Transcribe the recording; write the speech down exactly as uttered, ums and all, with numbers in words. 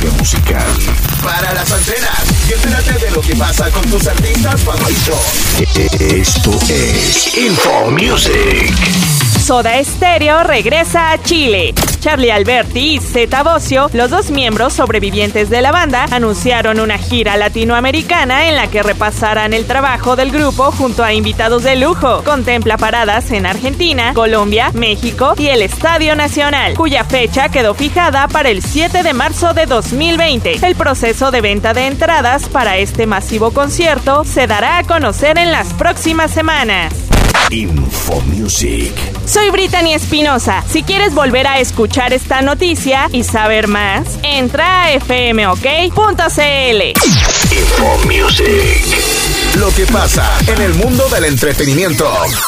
industria musical. Para las antenas y entérate de lo que pasa con tus artistas favoritos. Esto es Info Music. Soda Stereo regresa a Chile. Charly Alberti y Zeta Bosio, los dos miembros sobrevivientes de la banda, anunciaron una gira latinoamericana en la que repasarán el trabajo del grupo junto a invitados de lujo. Contempla paradas en Argentina, Colombia, México y el Estadio Nacional, cuya fecha quedó fijada para el siete de marzo de dos mil veinte. El proceso de venta de entradas para este masivo concierto se dará a conocer en las próximas semanas. Info Music. Soy Brittany Espinosa. Si quieres volver a escuchar esta noticia y saber más, entra a f m o k punto c l. Info Music. Lo que pasa en el mundo del entretenimiento.